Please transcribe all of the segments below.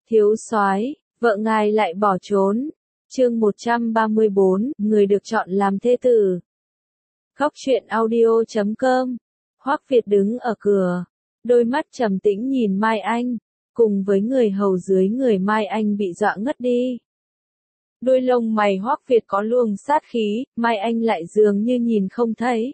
Thiếu soái, vợ ngài lại bỏ trốn. Chương 134, người được chọn làm thê tử. Khóc chuyện audio.com. Hoắc Việt đứng ở cửa, đôi mắt trầm tĩnh nhìn Mai Anh, cùng với người hầu dưới người Mai Anh bị dọa ngất đi. Đôi lông mày Hoắc Việt có luồng sát khí, Mai Anh lại dường như nhìn không thấy.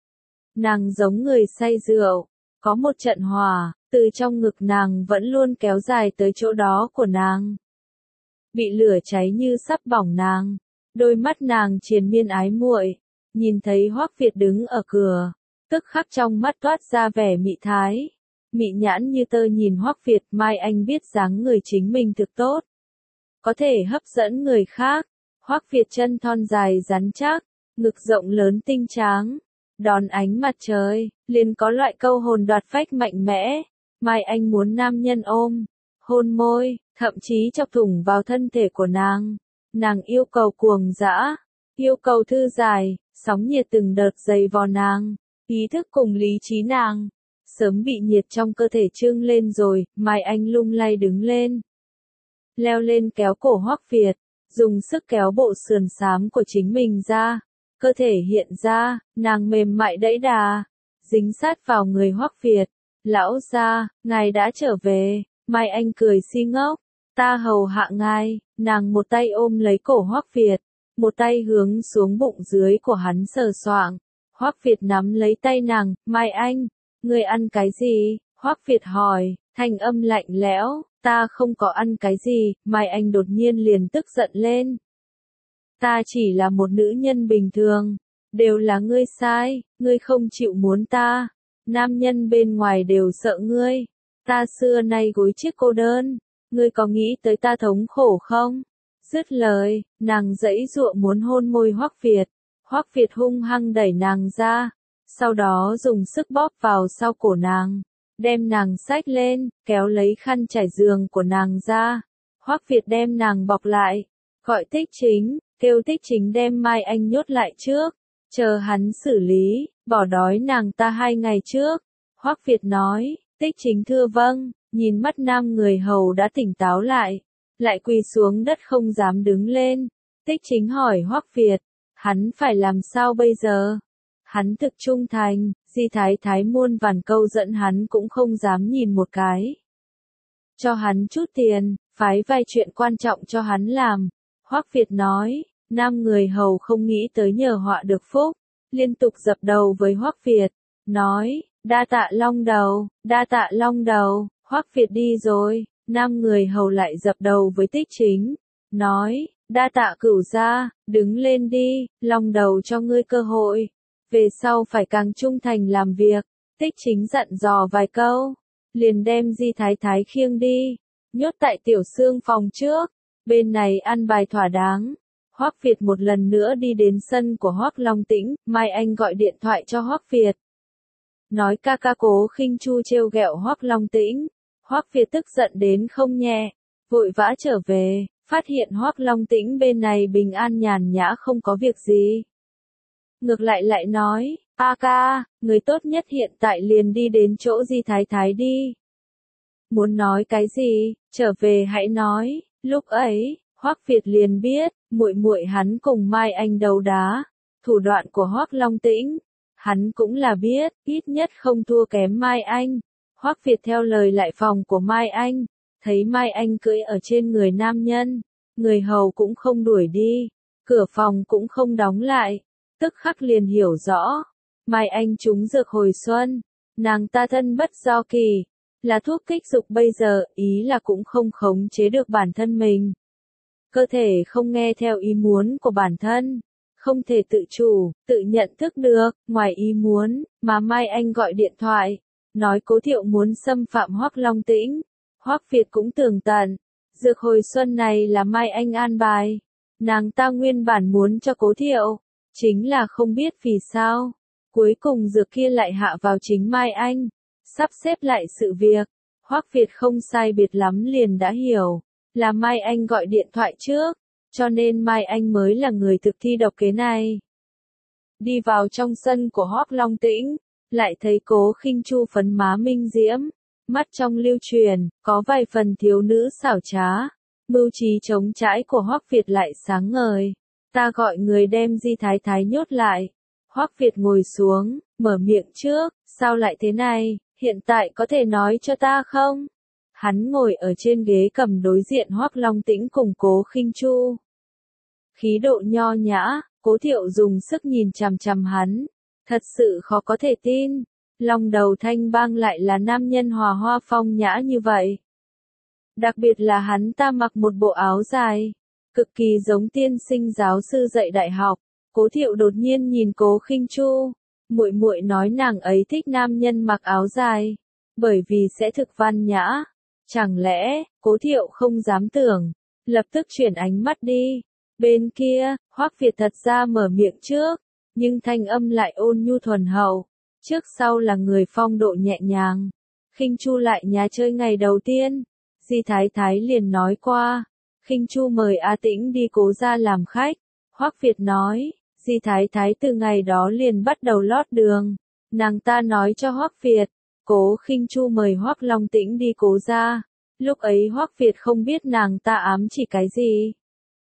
Nàng giống người say rượu, có một trận hỏa, từ trong ngực nàng vẫn luôn kéo dài tới chỗ đó của nàng. Bị lửa cháy như sắp bỏng nàng, đôi mắt nàng triền miên ái muội, nhìn thấy Hoắc Việt đứng ở cửa, tức khắc trong mắt toát ra vẻ mị thái. Mị nhãn như tơ nhìn Hoắc Việt, Mai Anh biết dáng người chính mình thực tốt, có thể hấp dẫn người khác. Hoắc Việt chân thon dài rắn chắc, ngực rộng lớn tinh tráng, đón ánh mặt trời, liền có loại câu hồn đoạt phách mạnh mẽ. Mai Anh muốn nam nhân ôm, hôn môi, thậm chí chọc thủng vào thân thể của nàng. Nàng yêu cầu cuồng dã, yêu cầu thư giải, sóng nhiệt từng đợt dày vò nàng, ý thức cùng lý trí nàng sớm bị nhiệt trong cơ thể trưng lên rồi. Mai Anh lung lay đứng lên, leo lên kéo cổ Hoắc Việt, dùng sức kéo bộ sườn xám của chính mình ra, cơ thể hiện ra, nàng mềm mại đẫy đà, dính sát vào người Hoắc Việt. Lão gia, ngài đã trở về. Mai Anh cười si ngốc, ta hầu hạ ngài. Nàng một tay ôm lấy cổ Hoắc Việt, một tay hướng xuống bụng dưới của hắn sờ soạng. Hoắc Việt nắm lấy tay nàng, Mai Anh, ngươi ăn cái gì? Hoắc Việt hỏi, thanh âm lạnh lẽo, ta không có ăn cái gì. Mai Anh đột nhiên liền tức giận lên. Ta chỉ là một nữ nhân bình thường, đều là ngươi sai, ngươi không chịu muốn ta. Nam nhân bên ngoài đều sợ ngươi, ta xưa nay gối chiếc cô đơn, ngươi có nghĩ tới ta thống khổ không? Dứt lời, nàng giãy giụa muốn hôn môi Hoắc Việt. Hoắc Việt hung hăng đẩy nàng ra, sau đó dùng sức bóp vào sau cổ nàng, đem nàng xách lên, kéo lấy khăn trải giường của nàng ra. Hoắc Việt đem nàng bọc lại, gọi Tích Chính, kêu Tích Chính đem Mai Anh nhốt lại trước, chờ hắn xử lý, bỏ đói nàng ta 2 ngày trước. Hoắc Việt nói. Tích Chính thưa vâng, nhìn mắt nam người hầu đã tỉnh táo lại quỳ xuống đất không dám đứng lên. Tích Chính hỏi Hoắc Việt, hắn phải làm sao bây giờ? Hắn thực trung thành, Di Thái Thái muôn vàn câu dẫn hắn cũng không dám nhìn một cái. Cho hắn chút tiền, phái vài chuyện quan trọng cho hắn làm. Hoắc Việt nói. Nam người hầu không nghĩ tới nhờ họa được phúc, liên tục dập đầu với Hoắc Việt, nói, đa tạ long đầu, đa tạ long đầu. Hoắc Việt đi rồi, nam người hầu lại dập đầu với Tích Chính, nói, đa tạ cửu gia, đứng lên đi, long đầu cho ngươi cơ hội, về sau phải càng trung thành làm việc. Tích Chính dặn dò vài câu, liền đem Di Thái Thái khiêng đi, nhốt tại tiểu xương phòng trước, bên này ăn bài thỏa đáng. Hoắc Việt một lần nữa đi đến sân của Hoắc Long Tĩnh. Mai Anh gọi điện thoại cho Hoắc Việt, nói ca ca Cố Khinh Chu trêu ghẹo Hoắc Long Tĩnh. Hoắc Việt tức giận đến không nhẹ, vội vã trở về, phát hiện Hoắc Long Tĩnh bên này bình an nhàn nhã không có việc gì. Ngược lại nói, a ca, người tốt nhất hiện tại liền đi đến chỗ Di Thái Thái đi. Muốn nói cái gì, trở về hãy nói. Lúc ấy, Hoắc Việt liền biết, muội muội hắn cùng Mai Anh đấu đá, thủ đoạn của Hoắc Long Tĩnh, hắn cũng là biết, ít nhất không thua kém Mai Anh. Hoắc Việt theo lời lại phòng của Mai Anh, thấy Mai Anh cưỡi ở trên người nam nhân, người hầu cũng không đuổi đi, cửa phòng cũng không đóng lại, tức khắc liền hiểu rõ, Mai Anh trúng dược hồi xuân, nàng ta thân bất do kỳ, là thuốc kích dục bây giờ, ý là cũng không khống chế được bản thân mình. Cơ thể không nghe theo ý muốn của bản thân, không thể tự chủ, tự nhận thức được, ngoài ý muốn, mà Mai Anh gọi điện thoại, nói Cố Thiệu muốn xâm phạm Hoắc Long Tĩnh. Hoắc Việt cũng tường tận, dược hồi xuân này là Mai Anh an bài, nàng ta nguyên bản muốn cho Cố Thiệu, chính là không biết vì sao, cuối cùng dược kia lại hạ vào chính Mai Anh, sắp xếp lại sự việc. Hoắc Việt không sai biệt lắm liền đã hiểu, là Mai Anh gọi điện thoại trước, cho nên Mai Anh mới là người thực thi độc kế này. Đi vào trong sân của Hoắc Long Tĩnh, lại thấy Cố Khinh Chu phấn má minh diễm, mắt trong lưu truyền, có vài phần thiếu nữ xảo trá. Mưu trí chống chãi của Hoắc Việt lại sáng ngời. Ta gọi người đem Di Thái Thái nhốt lại. Hoắc Việt ngồi xuống, mở miệng trước, sao lại thế này, hiện tại có thể nói cho ta không? Hắn ngồi ở trên ghế cầm đối diện Hoắc Long Tĩnh cùng Cố Khinh Chu. Khí độ nho nhã, Cố Thiệu dùng sức nhìn chằm chằm hắn. Thật sự khó có thể tin, Long Đầu Thanh Bang lại là nam nhân hòa hoa phong nhã như vậy. Đặc biệt là hắn ta mặc một bộ áo dài, cực kỳ giống tiên sinh giáo sư dạy đại học. Cố Thiệu đột nhiên nhìn Cố Khinh Chu, muội muội nói nàng ấy thích nam nhân mặc áo dài, bởi vì sẽ thực văn nhã. Chẳng lẽ, Cố Thiệu không dám tưởng, lập tức chuyển ánh mắt đi. Bên kia, Hoắc Việt thật ra mở miệng trước, nhưng thanh âm lại ôn nhu thuần hậu, trước sau là người phong độ nhẹ nhàng. Khinh Chu lại nhà chơi ngày đầu tiên, Di Thái Thái liền nói qua, Khinh Chu mời A Tĩnh đi Cố gia làm khách. Hoắc Việt nói, Di Thái Thái từ ngày đó liền bắt đầu lót đường. Nàng ta nói cho Hoắc Việt, Cố Khinh Chu mời Hoắc Long Tĩnh đi Cố gia. Lúc ấy Hoắc Việt không biết nàng ta ám chỉ cái gì.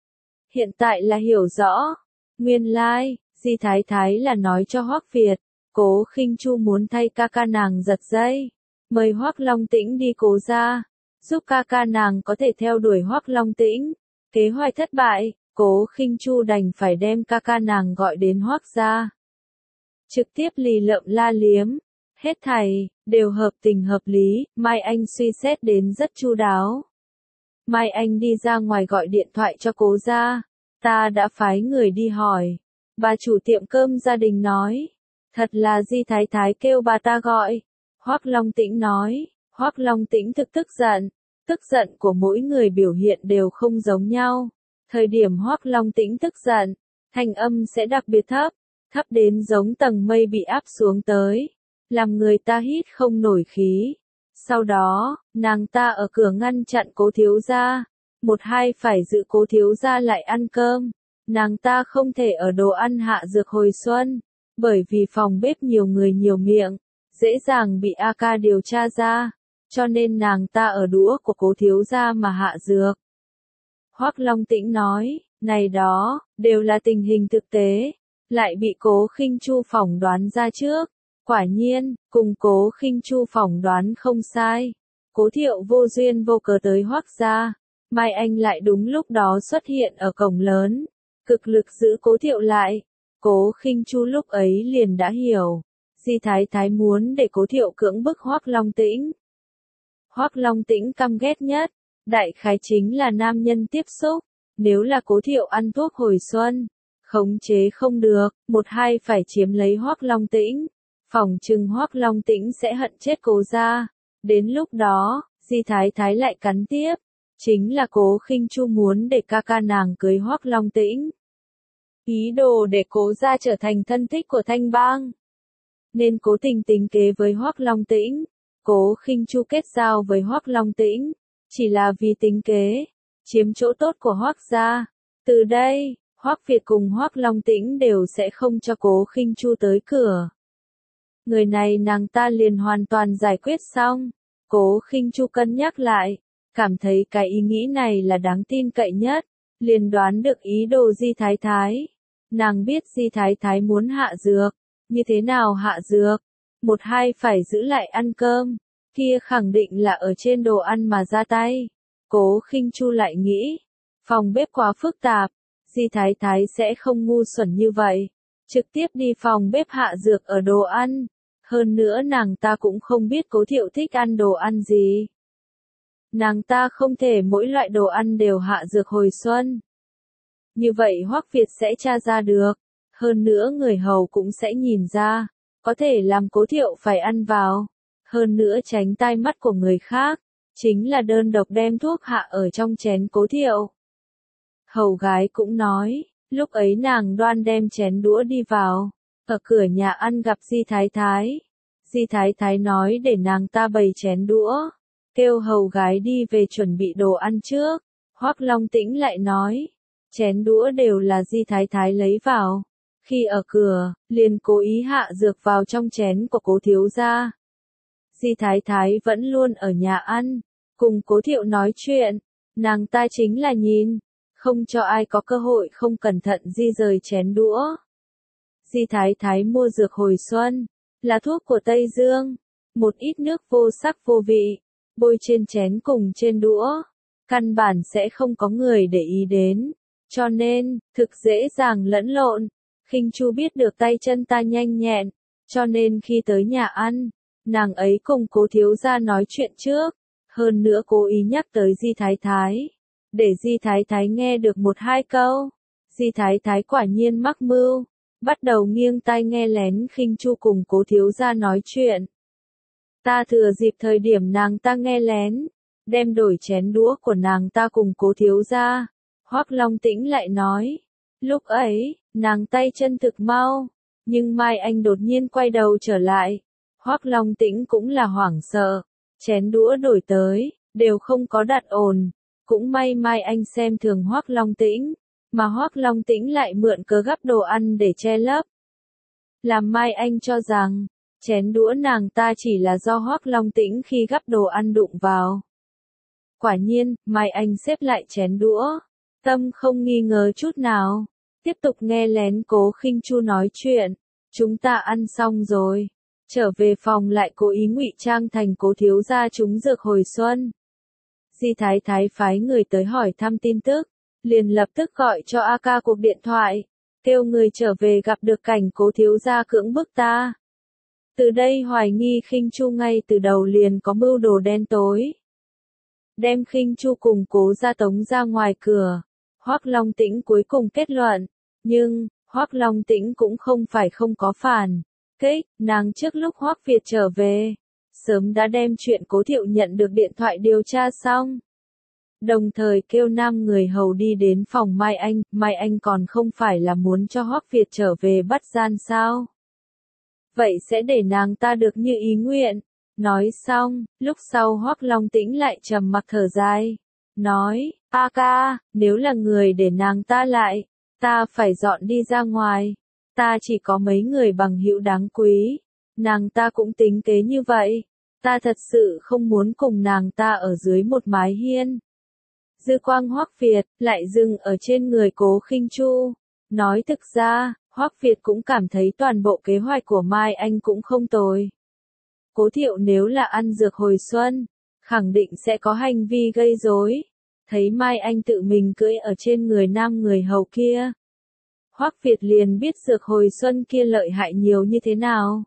Hiện tại là hiểu rõ. Nguyên lai, Di Thái Thái là nói cho Hoắc Việt, Cố Khinh Chu muốn thay ca ca nàng giật dây, mời Hoắc Long Tĩnh đi Cố gia, giúp ca ca nàng có thể theo đuổi Hoắc Long Tĩnh. Kế hoạch thất bại, Cố Khinh Chu đành phải đem ca ca nàng gọi đến Hoắc gia. Trực tiếp lì lợm la liếm, hết thảy đều hợp tình hợp lý, Mai Anh suy xét đến rất chu đáo. Mai Anh đi ra ngoài gọi điện thoại cho Cố gia, ta đã phái người đi hỏi. Bà chủ tiệm cơm gia đình nói, thật là Di Thái Thái kêu bà ta gọi. Hoắc Long Tĩnh nói, Hoắc Long Tĩnh tức giận của mỗi người biểu hiện đều không giống nhau. Thời điểm Hoắc Long Tĩnh tức giận, thanh âm sẽ đặc biệt thấp, thấp đến giống tầng mây bị áp xuống tới, làm người ta hít không nổi khí. Sau đó, nàng ta ở cửa ngăn chặn Cố thiếu gia, một hai phải giữ Cố thiếu gia lại ăn cơm. Nàng ta không thể ở đồ ăn hạ dược hồi xuân, bởi vì phòng bếp nhiều người nhiều miệng, dễ dàng bị AK điều tra ra, cho nên nàng ta ở đũa của Cố thiếu gia mà hạ dược. Hoắc Long Tĩnh nói, này đó, đều là tình hình thực tế, lại bị Cố Khinh Chu phỏng đoán ra trước. Quả nhiên, cùng Cố Khinh Chu phỏng đoán không sai. Cố Thiệu vô duyên vô cớ tới Hoắc gia, Mai Anh lại đúng lúc đó xuất hiện ở cổng lớn, cực lực giữ Cố Thiệu lại. Cố Khinh Chu lúc ấy liền đã hiểu, Di Thái Thái muốn để Cố Thiệu cưỡng bức Hoắc Long Tĩnh. Hoắc Long Tĩnh căm ghét nhất, đại khái chính là nam nhân tiếp xúc, nếu là Cố Thiệu ăn thuốc hồi xuân, khống chế không được, một hai phải chiếm lấy Hoắc Long Tĩnh, phỏng chừng Hoắc Long Tĩnh sẽ hận chết Cố gia. Đến lúc đó, Di Thái Thái lại cắn tiếp, chính là Cố Khinh Chu muốn để ca ca nàng cưới Hoắc Long Tĩnh. Ý đồ để Cố gia trở thành thân thích của Thanh Bang. Nên cố tình tính kế với Hoắc Long Tĩnh. Cố Khinh Chu kết giao với Hoắc Long Tĩnh, chỉ là vì tính kế, chiếm chỗ tốt của Hoắc gia. Từ đây, Hoắc Việt cùng Hoắc Long Tĩnh đều sẽ không cho Cố Khinh Chu tới cửa. Người này nàng ta liền hoàn toàn giải quyết xong. Cố Khinh Chu cân nhắc lại, cảm thấy cái ý nghĩ này là đáng tin cậy nhất, liền đoán được ý đồ Di Thái Thái. Nàng biết Di Thái Thái muốn hạ dược, như thế nào hạ dược? Một hai phải giữ lại ăn cơm, kia khẳng định là ở trên đồ ăn mà ra tay. Cố Khinh Chu lại nghĩ, phòng bếp quá phức tạp, Di Thái Thái sẽ không ngu xuẩn như vậy, trực tiếp đi phòng bếp hạ dược ở đồ ăn. Hơn nữa nàng ta cũng không biết Cố Thiệu thích ăn đồ ăn gì. Nàng ta không thể mỗi loại đồ ăn đều hạ dược hồi xuân. Như vậy Hoắc Việt sẽ tra ra được. Hơn nữa người hầu cũng sẽ nhìn ra, có thể làm Cố Thiệu phải ăn vào. Hơn nữa tránh tai mắt của người khác, chính là đơn độc đem thuốc hạ ở trong chén Cố Thiệu. Hầu gái cũng nói, lúc ấy nàng đoan đem chén đũa đi vào, ở cửa nhà ăn gặp Di Thái Thái. Di Thái Thái nói để nàng ta bày chén đũa, kêu hầu gái đi về chuẩn bị đồ ăn trước. Hoắc Long Tĩnh lại nói, chén đũa đều là Di Thái Thái lấy vào. Khi ở cửa, liền cố ý hạ dược vào trong chén của Cố thiếu gia. Di Thái Thái vẫn luôn ở nhà ăn, cùng Cố Thiệu nói chuyện, nàng ta chính là nhìn, không cho ai có cơ hội không cẩn thận di rời chén đũa. Di Thái Thái mua dược hồi xuân, là thuốc của Tây Dương, một ít nước vô sắc vô vị, bôi trên chén cùng trên đũa, căn bản sẽ không có người để ý đến, cho nên, thực dễ dàng lẫn lộn. Khinh Chu biết được tay chân ta nhanh nhẹn, cho nên khi tới nhà ăn, nàng ấy cùng Cố thiếu gia nói chuyện trước, hơn nữa cố ý nhắc tới Di Thái Thái, để Di Thái Thái nghe được một hai câu. Di Thái Thái quả nhiên mắc mưu, bắt đầu nghiêng tai nghe lén Khinh Chu cùng Cố thiếu gia nói chuyện. Ta thừa dịp thời điểm nàng ta nghe lén, đem đổi chén đũa của nàng ta cùng Cố thiếu gia. Hoắc Long Tĩnh lại nói, lúc ấy, nàng tay chân thực mau, nhưng Mai Anh đột nhiên quay đầu trở lại. Hoắc Long Tĩnh cũng là hoảng sợ, chén đũa đổi tới, đều không có đặt ổn, cũng may Mai Anh xem thường Hoắc Long Tĩnh, mà Hoắc Long Tĩnh lại mượn cớ gắp đồ ăn để che lấp. Làm Mai Anh cho rằng, chén đũa nàng ta chỉ là do Hoắc Long Tĩnh khi gắp đồ ăn đụng vào. Quả nhiên, Mai Anh xếp lại chén đũa, tâm không nghi ngờ chút nào, tiếp tục nghe lén Cố Khinh Chu nói chuyện, chúng ta ăn xong rồi, trở về phòng lại cố ý ngụy trang thành Cố thiếu gia trúng dược hồi xuân. Di Thái Thái phái người tới hỏi thăm tin tức, liền lập tức gọi cho A Ca cuộc điện thoại, kêu người trở về gặp được cảnh Cố thiếu gia cưỡng bức ta. Từ đây hoài nghi Khinh Chu ngay từ đầu liền có mưu đồ đen tối. Đem Khinh Chu cùng Cố gia tống ra ngoài cửa, Hoắc Long Tĩnh cuối cùng kết luận, nhưng, Hoắc Long Tĩnh cũng không phải không có phản kích, nàng trước lúc Hoắc Việt trở về, sớm đã đem chuyện Cố Thiệu nhận được điện thoại điều tra xong. Đồng thời kêu 5 người hầu đi đến phòng Mai Anh còn không phải là muốn cho Hoắc Việt trở về bắt gian sao? Vậy sẽ để nàng ta được như ý nguyện. Nói xong, lúc sau Hoắc Long Tĩnh lại trầm mặc thở dài, nói, A Ca, nếu là người để nàng ta lại, ta phải dọn đi ra ngoài, ta chỉ có mấy người bằng hữu đáng quý, nàng ta cũng tính kế như vậy, ta thật sự không muốn cùng nàng ta ở dưới một mái hiên. Dư quang Hoắc Việt lại dừng ở trên người Cố Khinh Chu, nói thực ra, Hoắc Việt cũng cảm thấy toàn bộ kế hoạch của Mai Anh cũng không tồi. Cố Thiệu nếu là ăn dược hồi xuân, khẳng định sẽ có hành vi gây rối. Thấy Mai Anh tự mình cưỡi ở trên người 5 người hầu kia, Hoắc Việt liền biết dược hồi xuân kia lợi hại nhiều như thế nào.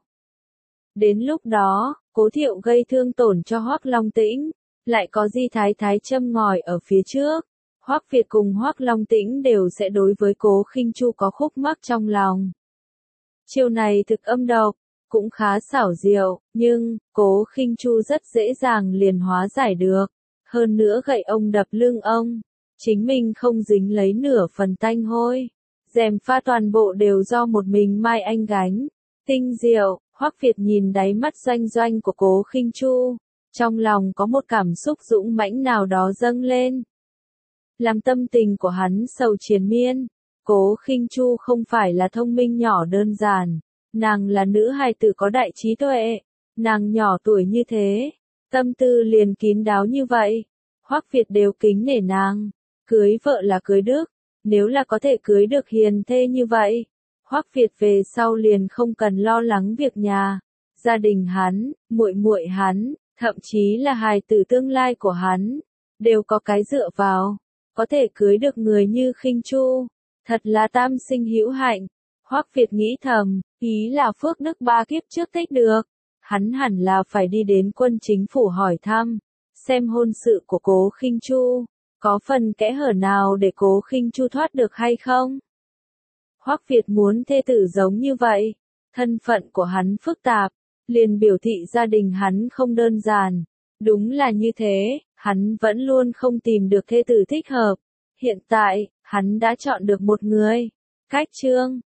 Đến lúc đó, Cố Thiệu gây thương tổn cho Hoắc Long Tĩnh, lại có Di Thái Thái châm ngòi ở phía trước, Hoắc Việt cùng Hoắc Long Tĩnh đều sẽ đối với Cố Khinh Chu có khúc mắc trong lòng. Chiêu này thực âm độc, cũng khá xảo diệu, nhưng, Cố Khinh Chu rất dễ dàng liền hóa giải được. Hơn nữa gậy ông đập lưng ông, chính mình không dính lấy nửa phần tanh hôi. Dèm pha toàn bộ đều do một mình Mai Anh gánh. Tinh diệu, Hoắc Việt nhìn đáy mắt doanh doanh của Cố Khinh Chu, trong lòng có một cảm xúc dũng mãnh nào đó dâng lên. Làm tâm tình của hắn sầu triền miên, Cố Khinh Chu không phải là thông minh nhỏ đơn giản, nàng là nữ hài tử có đại trí tuệ, nàng nhỏ tuổi như thế, tâm tư liền kín đáo như vậy, Hoắc Việt đều kính nể nàng, cưới vợ là cưới đức, nếu là có thể cưới được hiền thê như vậy, Hoắc Việt về sau liền không cần lo lắng việc nhà, gia đình hắn, muội muội hắn, thậm chí là hài tử tương lai của hắn, đều có cái dựa vào, có thể cưới được người như Khinh Chu, thật là tam sinh hữu hạnh. Hoắc Việt nghĩ thầm, ý là phước đức 3 kiếp trước tích được, hắn hẳn là phải đi đến quân chính phủ hỏi thăm, xem hôn sự của Cố Khinh Chu, có phần kẽ hở nào để Cố Khinh Chu thoát được hay không? Hoắc Việt muốn thê tử giống như vậy, thân phận của hắn phức tạp, liền biểu thị gia đình hắn không đơn giản, đúng là như thế, hắn vẫn luôn không tìm được thê tử thích hợp, hiện tại, hắn đã chọn được một người. Cách chương